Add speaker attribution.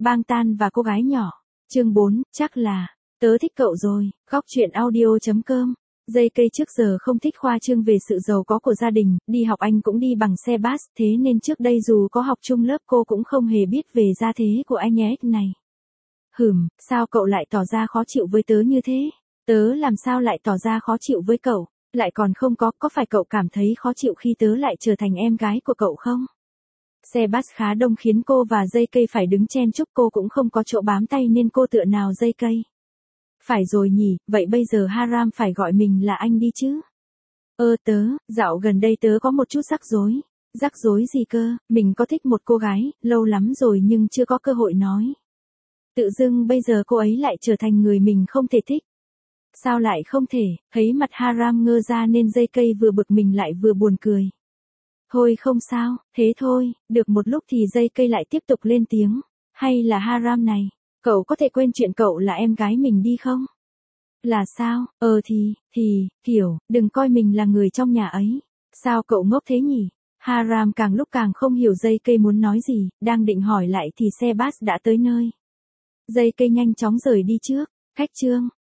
Speaker 1: Bang Tan và cô gái nhỏ. Chương 4, chắc là, tớ thích cậu rồi, góc truyện audio.com. Dây cây trước giờ không thích khoa trương về sự giàu có của gia đình, đi học anh cũng đi bằng xe bus, thế nên trước đây dù có học chung lớp cô cũng không hề biết về gia thế của anh ấy này. Sao cậu lại tỏ ra khó chịu với tớ như thế? Tớ làm sao lại tỏ ra khó chịu với cậu? Lại còn không có phải cậu cảm thấy khó chịu khi tớ lại trở thành em gái của cậu không? Xe bus khá đông khiến cô và dây cây phải đứng chen chúc, cô cũng không có chỗ bám tay nên cô tựa nào dây cây. Phải rồi nhỉ, vậy bây giờ Haram phải gọi mình là anh đi chứ? Dạo gần đây tớ có một chút rắc rối. Rắc rối gì cơ? Mình có thích một cô gái, lâu lắm rồi nhưng chưa có cơ hội nói. Tự dưng bây giờ cô ấy lại trở thành người mình không thể thích. Sao lại không thể? Thấy mặt Haram ngơ ra nên dây cây vừa bực mình lại vừa buồn cười. Thôi không sao, thế thôi. Được một lúc thì dây cây lại tiếp tục lên tiếng. Hay là Haram này, cậu có thể quên chuyện cậu là em gái mình đi không? Là sao? Kiểu, đừng coi mình là người trong nhà ấy. Sao cậu ngốc thế nhỉ? Haram càng lúc càng không hiểu dây cây muốn nói gì, đang định hỏi lại thì xe bus đã tới nơi. Dây cây nhanh chóng rời đi trước. Khách Trương,